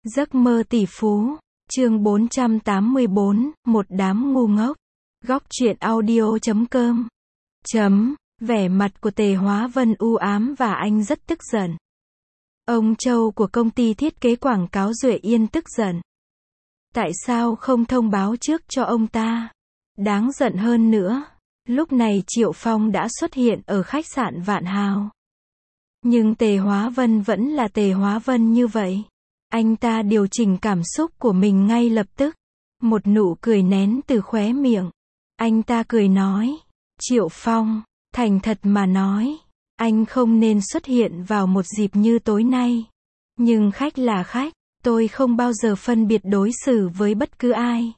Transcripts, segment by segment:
Giấc mơ tỷ phú, chương 484, một đám ngu ngốc. Góc truyện audio.com. Vẻ mặt của Tề Hóa Vân u ám và anh rất tức giận. Ông Châu của công ty thiết kế quảng cáo Duệ Yên tức giận. Tại sao không thông báo trước cho ông ta? Đáng giận hơn nữa, lúc này Triệu Phong đã xuất hiện ở khách sạn Vạn Hào. Nhưng Tề Hóa Vân vẫn là Tề Hóa Vân như vậy. Anh ta điều chỉnh cảm xúc của mình ngay lập tức. Một nụ cười nén từ khóe miệng. Anh ta cười nói, Triệu Phong, thành thật mà nói, anh không nên xuất hiện vào một dịp như tối nay. Nhưng khách là khách, tôi không bao giờ phân biệt đối xử với bất cứ ai.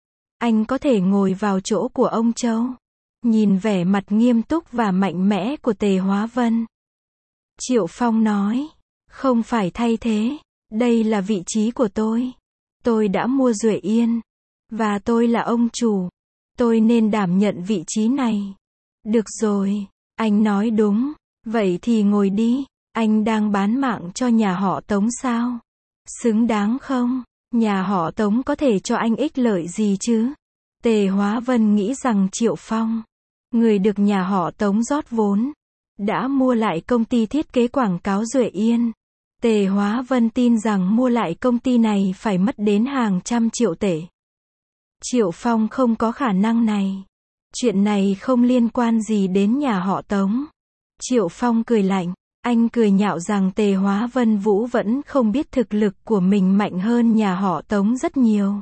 Anh có thể ngồi vào chỗ của ông Châu. Nhìn vẻ mặt nghiêm túc và mạnh mẽ của Tề Hóa Vân, Triệu Phong nói, không phải thay thế, đây là vị trí của tôi. Tôi đã mua Duệ Yên, và tôi là ông chủ. Tôi nên đảm nhận vị trí này. Được rồi, anh nói đúng, vậy thì ngồi đi. Anh đang bán mạng cho nhà họ Tống sao? Xứng đáng không? Nhà họ Tống có thể cho anh ích lợi gì chứ? Tề Hóa Vân nghĩ rằng Triệu Phong, người được nhà họ Tống rót vốn, đã mua lại công ty thiết kế quảng cáo Duệ Yên. Tề Hóa Vân tin rằng mua lại công ty này phải mất đến hàng trăm triệu tệ. Triệu Phong không có khả năng này. Chuyện này không liên quan gì đến nhà họ Tống. Triệu Phong cười lạnh. Anh cười nhạo rằng Tề Hóa Vân Vũ vẫn không biết thực lực của mình mạnh hơn nhà họ Tống rất nhiều.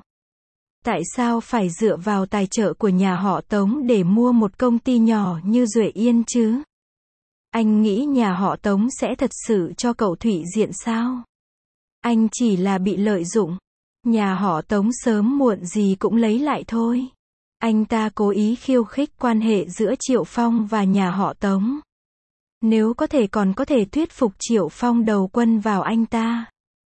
Tại sao phải dựa vào tài trợ của nhà họ Tống để mua một công ty nhỏ như Duệ Yên chứ? Anh nghĩ nhà họ Tống sẽ thật sự cho cậu thủy diện sao? Anh chỉ là bị lợi dụng. Nhà họ Tống sớm muộn gì cũng lấy lại thôi. Anh ta cố ý khiêu khích quan hệ giữa Triệu Phong và nhà họ Tống. Nếu có thể còn có thể thuyết phục Triệu Phong đầu quân vào anh ta.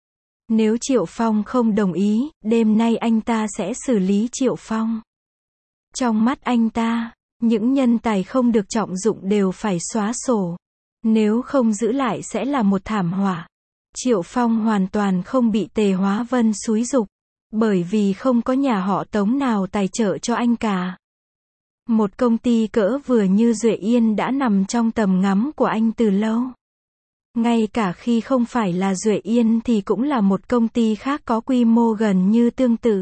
Nếu Triệu Phong không đồng ý, đêm nay anh ta sẽ xử lý Triệu Phong. Trong mắt anh ta, những nhân tài không được trọng dụng đều phải xóa sổ. Nếu không giữ lại sẽ là một thảm họa. Triệu Phong hoàn toàn không bị Tề Hóa Vân xúi giục. Bởi vì không có nhà họ Tống nào tài trợ cho anh cả. Một công ty cỡ vừa như Duệ Yên đã nằm trong tầm ngắm của anh từ lâu. Ngay cả khi không phải là Duệ Yên thì cũng là một công ty khác có quy mô gần như tương tự.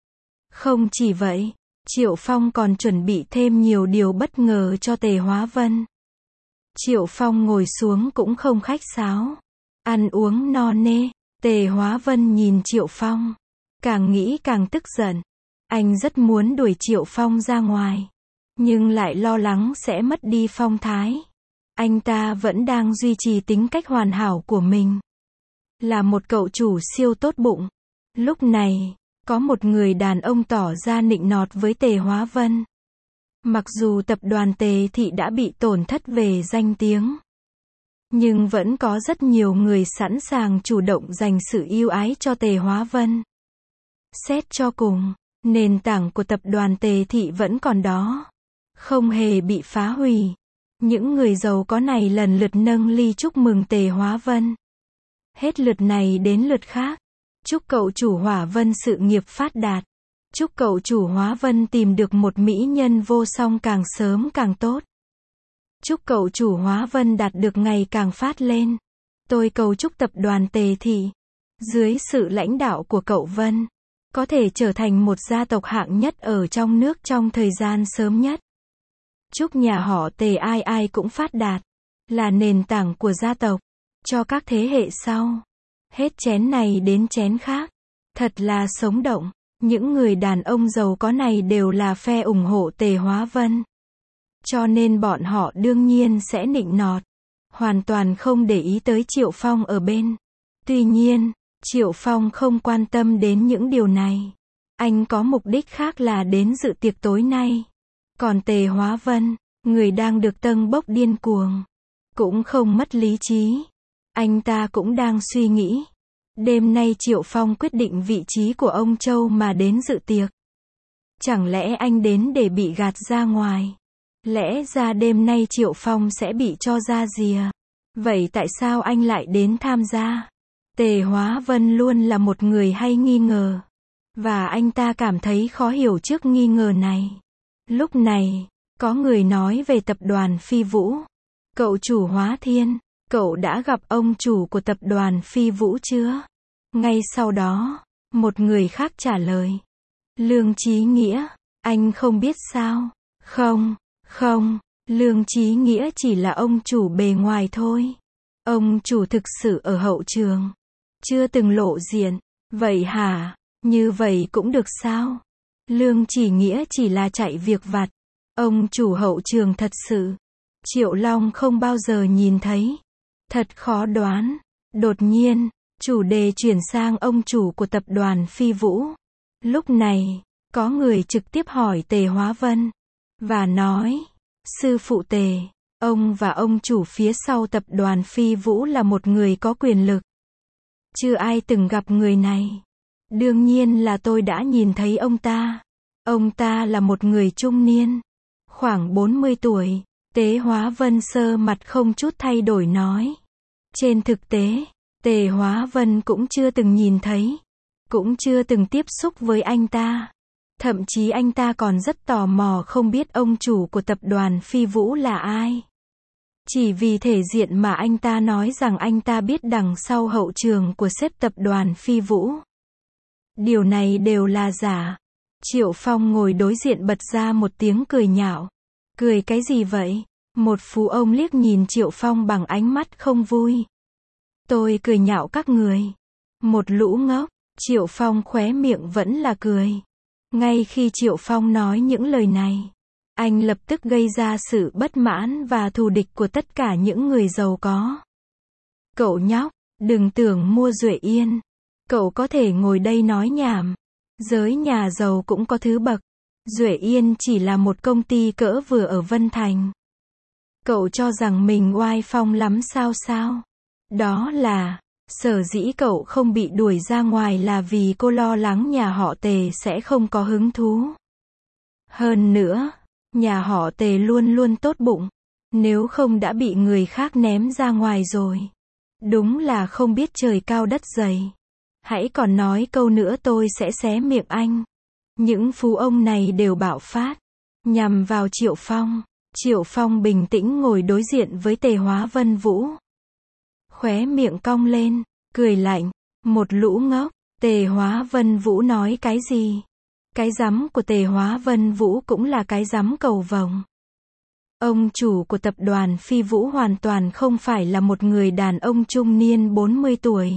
Không chỉ vậy, Triệu Phong còn chuẩn bị thêm nhiều điều bất ngờ cho Tề Hóa Vân. Triệu Phong ngồi xuống cũng không khách sáo. Ăn uống no nê. Tề Hóa Vân nhìn Triệu Phong. Càng nghĩ càng tức giận. Anh rất muốn đuổi Triệu Phong ra ngoài. Nhưng lại lo lắng sẽ mất đi phong thái. Anh ta vẫn đang duy trì tính cách hoàn hảo của mình. Là một cậu chủ siêu tốt bụng. Lúc này, có một người đàn ông tỏ ra nịnh nọt với Tề Hóa Vân. Mặc dù tập đoàn Tề Thị đã bị tổn thất về danh tiếng, nhưng vẫn có rất nhiều người sẵn sàng chủ động dành sự yêu ái cho Tề Hóa Vân. Xét cho cùng, nền tảng của tập đoàn Tề Thị vẫn còn đó. Không hề bị phá hủy. Những người giàu có này lần lượt nâng ly chúc mừng Tề Hóa Vân. Hết lượt này đến lượt khác. Chúc cậu chủ Hóa Vân sự nghiệp phát đạt. Chúc cậu chủ Hóa Vân tìm được một mỹ nhân vô song càng sớm càng tốt. Chúc cậu chủ Hóa Vân đạt được ngày càng phát lên. Tôi cầu chúc tập đoàn Tề Thị, dưới sự lãnh đạo của cậu Vân, có thể trở thành một gia tộc hạng nhất ở trong nước trong thời gian sớm nhất. Chúc nhà họ Tề ai ai cũng phát đạt, là nền tảng của gia tộc, cho các thế hệ sau. Hết chén này đến chén khác. Thật là sống động. Những người đàn ông giàu có này đều là phe ủng hộ Tề Hóa Vân. Cho nên bọn họ đương nhiên sẽ nịnh nọt. Hoàn toàn không để ý tới Triệu Phong ở bên. Tuy nhiên, Triệu Phong không quan tâm đến những điều này. Anh có mục đích khác là đến dự tiệc tối nay. Còn Tề Hóa Vân, người đang được tâng bốc điên cuồng, cũng không mất lý trí. Anh ta cũng đang suy nghĩ. Đêm nay Triệu Phong quyết định vị trí của ông Châu mà đến dự tiệc. Chẳng lẽ anh đến để bị gạt ra ngoài? Lẽ ra đêm nay Triệu Phong sẽ bị cho ra rìa. Vậy tại sao anh lại đến tham gia? Tề Hóa Vân luôn là một người hay nghi ngờ. Và anh ta cảm thấy khó hiểu trước nghi ngờ này. Lúc này, có người nói về tập đoàn Phi Vũ. Cậu chủ Hóa Thiên, cậu đã gặp ông chủ của tập đoàn Phi Vũ chưa? Ngay sau đó, một người khác trả lời. Lương Chí Nghĩa, anh không biết sao? Không, Lương Chí Nghĩa chỉ là ông chủ bề ngoài thôi. Ông chủ thực sự ở hậu trường. Chưa từng lộ diện. Vậy hả? Như vậy cũng được sao? Lương Chí Nghĩa chỉ là chạy việc vặt. Ông chủ hậu trường thật sự. Triệu Long không bao giờ nhìn thấy. Thật khó đoán. Đột nhiên, chủ đề chuyển sang ông chủ của tập đoàn Phi Vũ. Lúc này, có người trực tiếp hỏi Tề Hóa Vân. Và nói, sư phụ Tề, ông và ông chủ phía sau tập đoàn Phi Vũ là một người có quyền lực. Chưa ai từng gặp người này. Đương nhiên là tôi đã nhìn thấy ông ta. Ông ta là một người trung niên. Khoảng 40 tuổi. Tề Hóa Vân sơ mặt không chút thay đổi nói. Trên thực tế, Tề Hóa Vân cũng chưa từng nhìn thấy. Cũng chưa từng tiếp xúc với anh ta. Thậm chí anh ta còn rất tò mò không biết ông chủ của tập đoàn Phi Vũ là ai. Chỉ vì thể diện mà anh ta nói rằng anh ta biết đằng sau hậu trường của sếp tập đoàn Phi Vũ. Điều này đều là giả. Triệu Phong ngồi đối diện bật ra một tiếng cười nhạo. Cười cái gì vậy? Một phú ông liếc nhìn Triệu Phong bằng ánh mắt không vui. Tôi cười nhạo các người. Một lũ ngốc. Triệu Phong khóe miệng vẫn là cười. Ngay khi Triệu Phong nói những lời này, anh lập tức gây ra sự bất mãn và thù địch của tất cả những người giàu có. Cậu nhóc, đừng tưởng mua Duệ Yên. Cậu có thể ngồi đây nói nhảm. Giới nhà giàu cũng có thứ bậc. Duệ Yên chỉ là một công ty cỡ vừa ở Vân Thành. Cậu cho rằng mình oai phong lắm sao? Đó là, sở dĩ cậu không bị đuổi ra ngoài là vì cô lo lắng nhà họ Tề sẽ không có hứng thú. Hơn nữa, nhà họ Tề luôn luôn tốt bụng. Nếu không đã bị người khác ném ra ngoài rồi. Đúng là không biết trời cao đất dày. Hãy còn nói câu nữa tôi sẽ xé miệng anh. Những phú ông này đều bạo phát. Nhằm vào Triệu Phong. Triệu Phong bình tĩnh ngồi đối diện với Tề Hóa Vân Vũ. Khóe miệng cong lên, cười lạnh. Một lũ ngốc. Tề Hóa Vân Vũ nói cái gì? Cái rắm của Tề Hóa Vân Vũ cũng là cái rắm cầu vồng. Ông chủ của tập đoàn Phi Vũ hoàn toàn không phải là một người đàn ông trung niên 40 tuổi.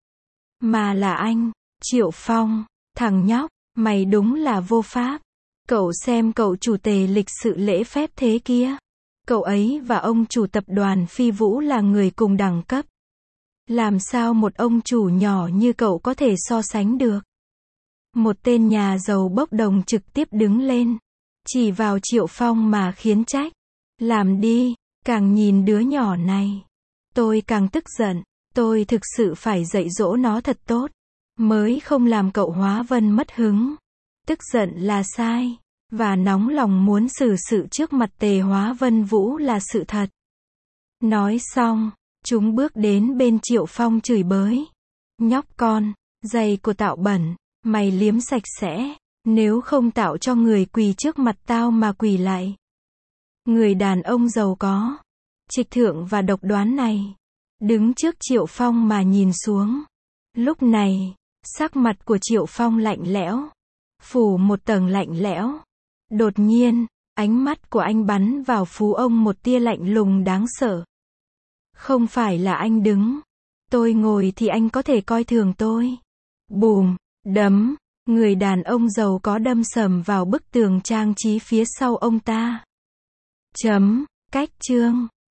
Mà là anh, Triệu Phong. Thằng nhóc, mày đúng là vô pháp. Cậu xem cậu chủ Tề lịch sự lễ phép thế kia. Cậu ấy và ông chủ tập đoàn Phi Vũ là người cùng đẳng cấp. Làm sao một ông chủ nhỏ như cậu có thể so sánh được? Một tên nhà giàu bốc đồng trực tiếp đứng lên. Chỉ vào Triệu Phong mà khiến trách. Làm đi, càng nhìn đứa nhỏ này. Tôi càng tức giận. Tôi thực sự phải dạy dỗ nó thật tốt. Mới không làm cậu Hóa Vân mất hứng. Tức giận là sai. Và nóng lòng muốn xử sự trước mặt Tề Hóa Vân Vũ là sự thật. Nói xong, chúng bước đến bên Triệu Phong chửi bới. Nhóc con, giày của tao bẩn, mày liếm sạch sẽ. Nếu không tao cho người quỳ trước mặt tao mà quỳ lại. Người đàn ông giàu có, trịch thượng và độc đoán này. Đứng trước Triệu Phong mà nhìn xuống. Lúc này, sắc mặt của Triệu Phong lạnh lẽo. Phủ một tầng lạnh lẽo. Đột nhiên, ánh mắt của anh bắn vào phú ông một tia lạnh lùng đáng sợ. Không phải là anh đứng. Tôi ngồi thì anh có thể coi thường tôi. Bùm, đấm. Người đàn ông giàu có đâm sầm vào bức tường trang trí phía sau ông ta. Cách chương